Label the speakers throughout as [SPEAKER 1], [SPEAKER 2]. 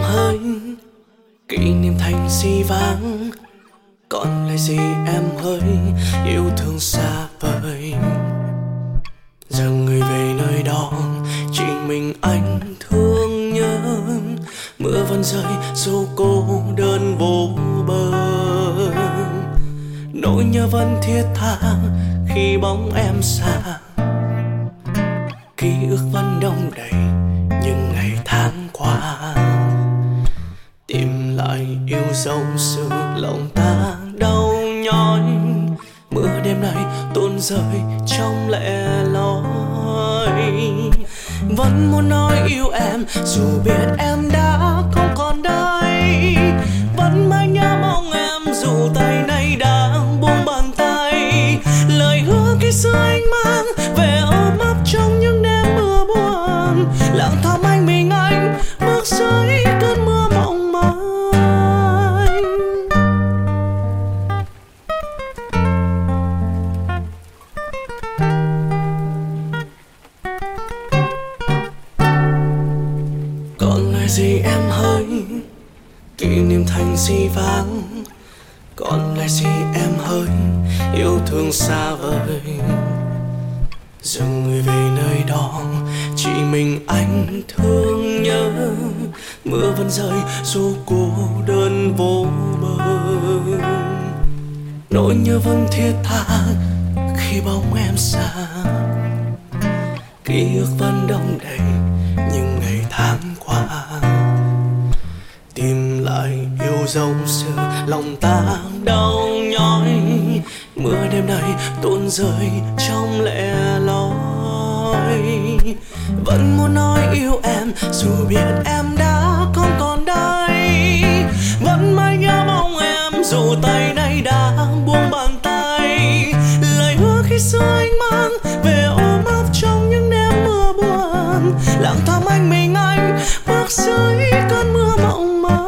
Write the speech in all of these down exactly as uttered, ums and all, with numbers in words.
[SPEAKER 1] hơi, kỷ niệm thành si vắng. Còn lại gì em hỡi, yêu thương xa vời. Giờ người về nơi đó, chỉ mình anh thương nhớ. Mưa vẫn rơi dù cô đơn vô bờ. Nỗi nhớ vẫn thiết tha khi bóng em xa. Ký ức vẫn đông đầy những ngày tháng qua. Tìm lại yêu dấu xưa, lòng ta đau nhói. Mưa đêm nay tuôn rơi trong lẻ loi. Vẫn muốn nói yêu em dù biết em đã không còn đây. Vẫn mãi nhớ mong em dù tay nay đã buông bàn tay. Lời hứa khi xưa anh mang về ôm ấp trong những đêm mưa buồn. Lặng thầm anh mình anh bước dưới cơn mưa mộng manh. Còn lời gì em hỡi, kỷ niệm thành si vắng. Còn lại gì em hỡi, yêu thương xa vời. Giờ người về nơi đó, chỉ mình anh thương nhớ. Mưa vẫn rơi dù cô đơn vô bờ. Nỗi nhớ vẫn thiết tha khi bóng em xa. Ký ức vẫn đông đầy những ngày tháng qua. Tìm lại yêu dấu xưa, lòng ta đau nhói. Mưa đêm nay tuôn rơi trong lẻ loi. Vẫn muốn nói yêu em dù biết em đã không còn đây. Vẫn mãi nhớ mong em dù tay nay đã buông bàn tay. Lời hứa khi xưa anh mang về ôm ấp trong những đêm mưa buồn. Lặng thầm anh mình anh bước dưới cơn mưa mộng manh.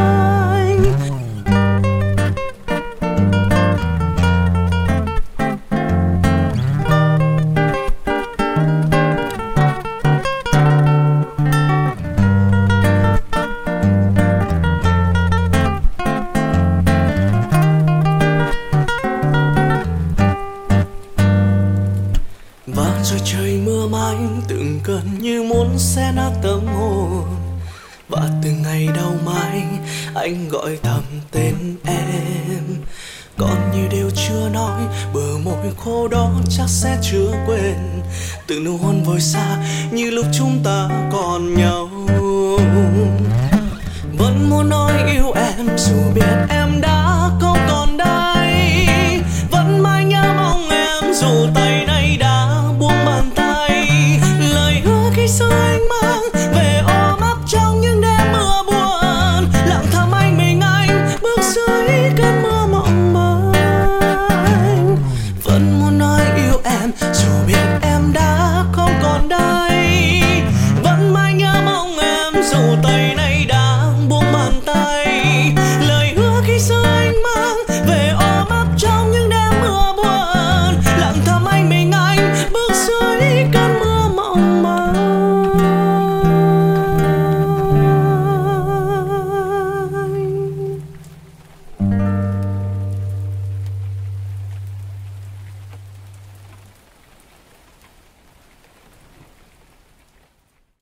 [SPEAKER 1] Và rồi trời mưa mãi từng cơn như muốn xé nát tâm hồn. Và từ ngày đau mãi anh gọi thầm tên em. Còn như điều chưa nói, bờ môi khô đó chắc sẽ chưa quên. Từng nụ hôn vội xa như lúc chúng ta còn nhau. Vẫn muốn nói yêu em dù biết em đã